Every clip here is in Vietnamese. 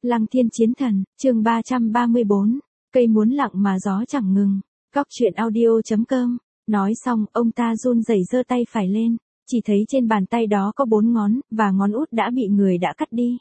Lăng Thiên Chiến Thần, chương 334, cây muốn lặng mà gió chẳng ngừng, Góc Truyện Audio.com. Nói xong, ông ta run rẩy giơ tay phải lên, chỉ thấy trên bàn tay đó có 4 ngón, và ngón út đã bị người đã cắt đi.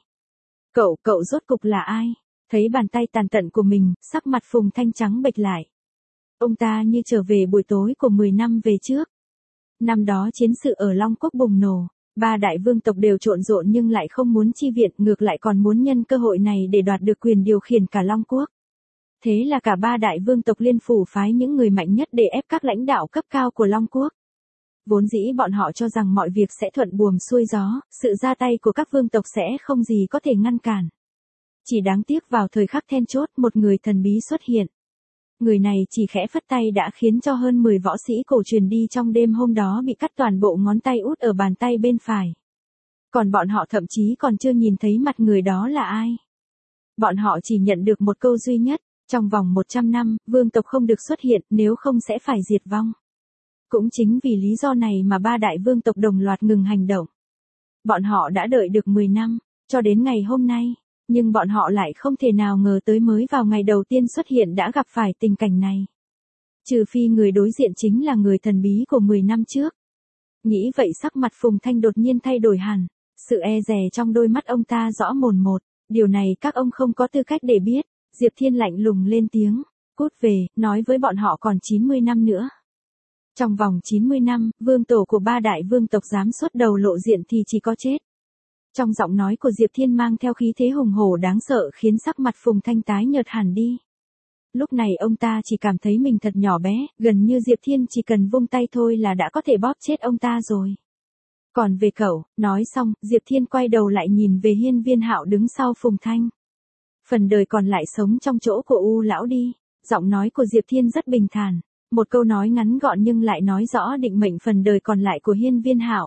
Cậu rốt cục là ai? Thấy bàn tay tàn tận của mình, sắc mặt Phùng Thanh trắng bệch lại. Ông ta như trở về buổi tối của 10 năm về trước. Năm đó chiến sự ở Long Quốc bùng nổ, 3 đại vương tộc đều trộn rộn nhưng lại không muốn chi viện, ngược lại còn muốn nhân cơ hội này để đoạt được quyền điều khiển cả Long Quốc. Thế là cả 3 đại vương tộc liên phủ phái những người mạnh nhất để ép các lãnh đạo cấp cao của Long Quốc. Vốn dĩ bọn họ cho rằng mọi việc sẽ thuận buồm xuôi gió, sự ra tay của các vương tộc sẽ không gì có thể ngăn cản. Chỉ đáng tiếc vào thời khắc then chốt, một người thần bí xuất hiện. Người này chỉ khẽ phất tay đã khiến cho hơn 10 võ sĩ cổ truyền đi trong đêm hôm đó bị cắt toàn bộ ngón tay út ở bàn tay bên phải. Còn bọn họ thậm chí còn chưa nhìn thấy mặt người đó là ai. Bọn họ chỉ nhận được một câu duy nhất, trong vòng 100 năm, vương tộc không được xuất hiện, nếu không sẽ phải diệt vong. Cũng chính vì lý do này mà 3 đại vương tộc đồng loạt ngừng hành động. Bọn họ đã đợi được 10 năm, cho đến ngày hôm nay. Nhưng bọn họ lại không thể nào ngờ tới mới vào ngày đầu tiên xuất hiện đã gặp phải tình cảnh này. Trừ phi người đối diện chính là người thần bí của 10 năm trước. Nghĩ vậy sắc mặt Phùng Thanh đột nhiên thay đổi hẳn. Sự e dè trong đôi mắt ông ta rõ mồn một. Điều này các ông không có tư cách để biết. Diệp Thiên lạnh lùng lên tiếng. Cút về, nói với bọn họ còn 90 năm nữa. Trong vòng 90 năm, vương tổ của 3 đại vương tộc dám xuất đầu lộ diện thì chỉ có chết. Trong giọng nói của Diệp Thiên mang theo khí thế hùng hổ đáng sợ khiến sắc mặt Phùng Thanh tái nhợt hẳn đi. Lúc này ông ta chỉ cảm thấy mình thật nhỏ bé, gần như Diệp Thiên chỉ cần vung tay thôi là đã có thể bóp chết ông ta rồi. Còn về cậu, nói xong, Diệp Thiên quay đầu lại nhìn về Hiên Viên Hạo đứng sau Phùng Thanh. Phần đời còn lại sống trong chỗ của U lão đi. Giọng nói của Diệp Thiên rất bình thản, một câu nói ngắn gọn nhưng lại nói rõ định mệnh phần đời còn lại của Hiên Viên Hạo.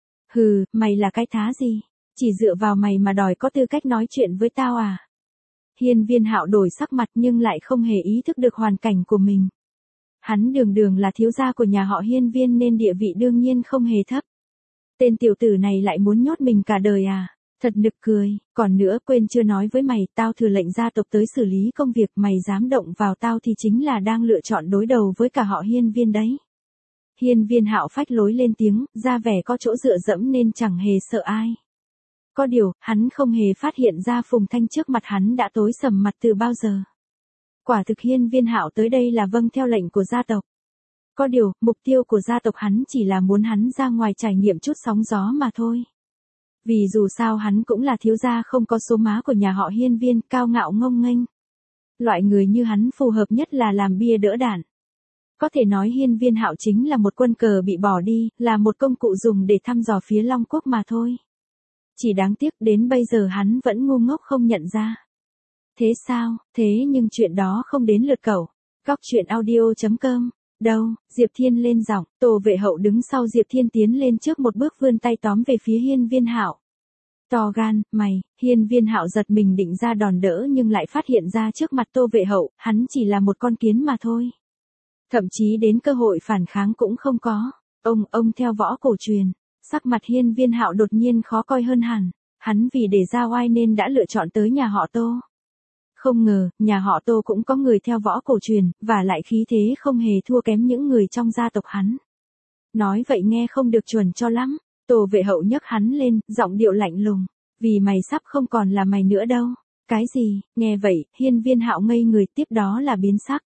Hừ, mày là cái thá gì? Chỉ dựa vào mày mà đòi có tư cách nói chuyện với tao à? Hiên Viên Hạo đổi sắc mặt nhưng lại không hề ý thức được hoàn cảnh của mình. Hắn đường đường là thiếu gia của nhà họ Hiên Viên nên địa vị đương nhiên không hề thấp. Tên tiểu tử này lại muốn nhốt mình cả đời à? Thật nực cười, còn nữa quên chưa nói với mày, tao thừa lệnh gia tộc tới xử lý công việc, mày dám động vào tao thì chính là đang lựa chọn đối đầu với cả họ Hiên Viên đấy. Hiên Viên Hạo phách lối lên tiếng, ra vẻ có chỗ dựa dẫm nên chẳng hề sợ ai. Có điều, hắn không hề phát hiện ra Phùng Thanh trước mặt hắn đã tối sầm mặt từ bao giờ. Quả thực Hiên Viên Hạo tới đây là vâng theo lệnh của gia tộc. Có điều, mục tiêu của gia tộc hắn chỉ là muốn hắn ra ngoài trải nghiệm chút sóng gió mà thôi. Vì dù sao hắn cũng là thiếu gia không có số má của nhà họ Hiên Viên, cao ngạo ngông nghênh. Loại người như hắn phù hợp nhất là làm bia đỡ đạn. Có thể nói Hiên Viên Hạo chính là một quân cờ bị bỏ đi, là một công cụ dùng để thăm dò phía Long Quốc mà thôi. Chỉ đáng tiếc đến bây giờ hắn vẫn ngu ngốc không nhận ra. Thế sao, thế nhưng chuyện đó không đến lượt cậu. Góc Truyện Audio.com. Đâu, Diệp Thiên lên giọng, Tô Vệ Hậu đứng sau Diệp Thiên tiến lên trước một bước vươn tay tóm về phía Hiên Viên Hạo. To gan, mày, Hiên Viên Hạo giật mình định ra đòn đỡ nhưng lại phát hiện ra trước mặt Tô Vệ Hậu, hắn chỉ là một con kiến mà thôi. Thậm chí đến cơ hội phản kháng cũng không có. Ông theo võ cổ truyền. Sắc mặt Hiên Viên Hạo đột nhiên khó coi hơn hẳn. Hắn vì để ra oai nên đã lựa chọn tới nhà họ Tô. Không ngờ, nhà họ Tô cũng có người theo võ cổ truyền, và lại khí thế không hề thua kém những người trong gia tộc hắn. Nói vậy nghe không được chuẩn cho lắm. Tô Vệ Hậu nhấc hắn lên, giọng điệu lạnh lùng. Vì mày sắp không còn là mày nữa đâu. Cái gì? Nghe vậy, Hiên Viên Hạo ngây người, tiếp đó là biến sắc.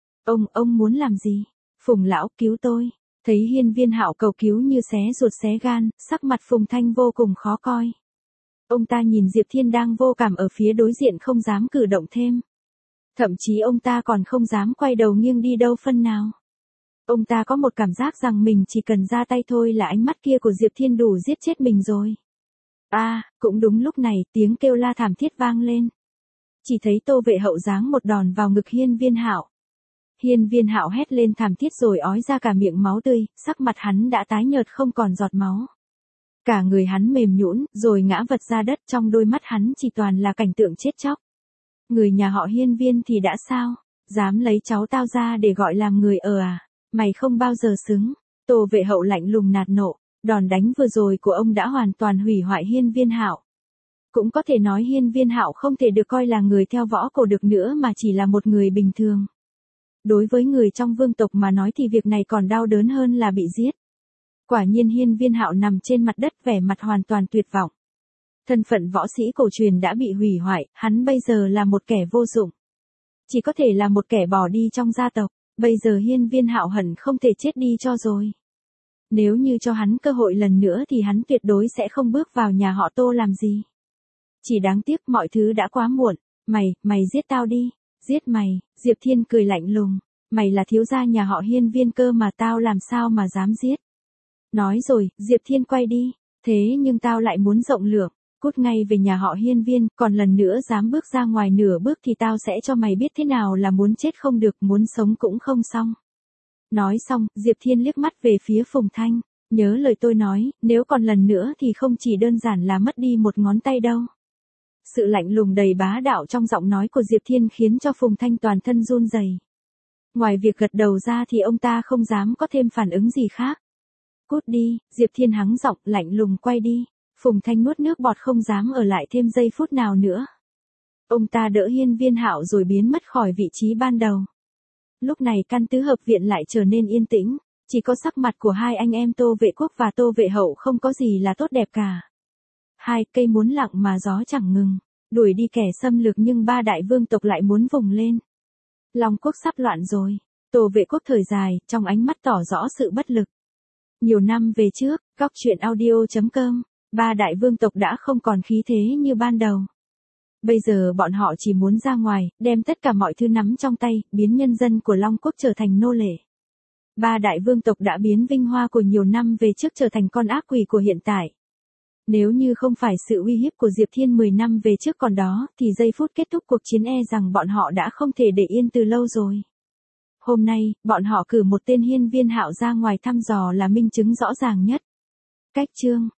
Ông muốn làm gì? Phùng lão, cứu tôi. Thấy Hiên Viên Hạo cầu cứu như xé ruột xé gan, sắc mặt Phùng Thanh vô cùng khó coi. Ông ta nhìn Diệp Thiên đang vô cảm ở phía đối diện không dám cử động thêm. Thậm chí ông ta còn không dám quay đầu nghiêng đi đâu phân nào. Ông ta có một cảm giác rằng mình chỉ cần ra tay thôi là ánh mắt kia của Diệp Thiên đủ giết chết mình rồi. Cũng đúng lúc này tiếng kêu la thảm thiết vang lên. Chỉ thấy Tô Vệ Hậu giáng một đòn vào ngực Hiên Viên Hạo. Hiên Viên Hạo hét lên thảm thiết rồi ói ra cả miệng máu tươi, sắc mặt hắn đã tái nhợt không còn giọt máu. Cả người hắn mềm nhũn, rồi ngã vật ra đất, trong đôi mắt hắn chỉ toàn là cảnh tượng chết chóc. Người nhà họ Hiên Viên thì đã sao? Dám lấy cháu tao ra để gọi làm người à? Mày không bao giờ xứng. Tô Vệ Hậu lạnh lùng nạt nộ, đòn đánh vừa rồi của ông đã hoàn toàn hủy hoại Hiên Viên Hạo. Cũng có thể nói Hiên Viên Hạo không thể được coi là người theo võ cổ được nữa mà chỉ là một người bình thường. Đối với người trong vương tộc mà nói thì việc này còn đau đớn hơn là bị giết. Quả nhiên Hiên Viên Hạo nằm trên mặt đất vẻ mặt hoàn toàn tuyệt vọng. Thân phận võ sĩ cổ truyền đã bị hủy hoại, hắn bây giờ là một kẻ vô dụng. Chỉ có thể là một kẻ bỏ đi trong gia tộc, bây giờ Hiên Viên Hạo hận không thể chết đi cho rồi. Nếu như cho hắn cơ hội lần nữa thì hắn tuyệt đối sẽ không bước vào nhà họ Tô làm gì. Chỉ đáng tiếc mọi thứ đã quá muộn, mày giết tao đi, giết mày, Diệp Thiên cười lạnh lùng, mày là thiếu gia nhà họ Hiên Viên cơ mà tao làm sao mà dám giết. Nói rồi, Diệp Thiên quay đi, thế nhưng tao lại muốn rộng lượng, cút ngay về nhà họ Hiên Viên, còn lần nữa dám bước ra ngoài nửa bước thì tao sẽ cho mày biết thế nào là muốn chết không được, muốn sống cũng không xong. Nói xong, Diệp Thiên liếc mắt về phía Phùng Thanh, nhớ lời tôi nói, nếu còn lần nữa thì không chỉ đơn giản là mất đi một ngón tay đâu. Sự lạnh lùng đầy bá đạo trong giọng nói của Diệp Thiên khiến cho Phùng Thanh toàn thân run rẩy. Ngoài việc gật đầu ra thì ông ta không dám có thêm phản ứng gì khác. Cút đi, Diệp Thiên hắng giọng lạnh lùng quay đi. Phùng Thanh nuốt nước bọt không dám ở lại thêm giây phút nào nữa. Ông ta đỡ Hiên Viên Hạo rồi biến mất khỏi vị trí ban đầu. Lúc này căn tứ hợp viện lại trở nên yên tĩnh, chỉ có sắc mặt của hai anh em Tô Vệ Quốc và Tô Vệ Hậu không có gì là tốt đẹp cả. Hai cây muốn lặng mà gió chẳng ngừng, đuổi đi kẻ xâm lược nhưng ba đại vương tộc lại muốn vùng lên. Long quốc sắp loạn rồi, Tô Vệ Quốc thời dài, trong ánh mắt tỏ rõ sự bất lực. Nhiều năm về trước, góc truyện audio.com, ba đại vương tộc đã không còn khí thế như ban đầu. Bây giờ bọn họ chỉ muốn ra ngoài, đem tất cả mọi thứ nắm trong tay, biến nhân dân của Long quốc trở thành nô lệ. Ba đại vương tộc đã biến vinh hoa của nhiều năm về trước trở thành con ác quỷ của hiện tại. Nếu như không phải sự uy hiếp của Diệp Thiên 10 năm về trước còn đó, thì giây phút kết thúc cuộc chiến rằng bọn họ đã không thể để yên từ lâu rồi. Hôm nay, bọn họ cử một tên Hiên Viên Hạo ra ngoài thăm dò là minh chứng rõ ràng nhất. Cách chương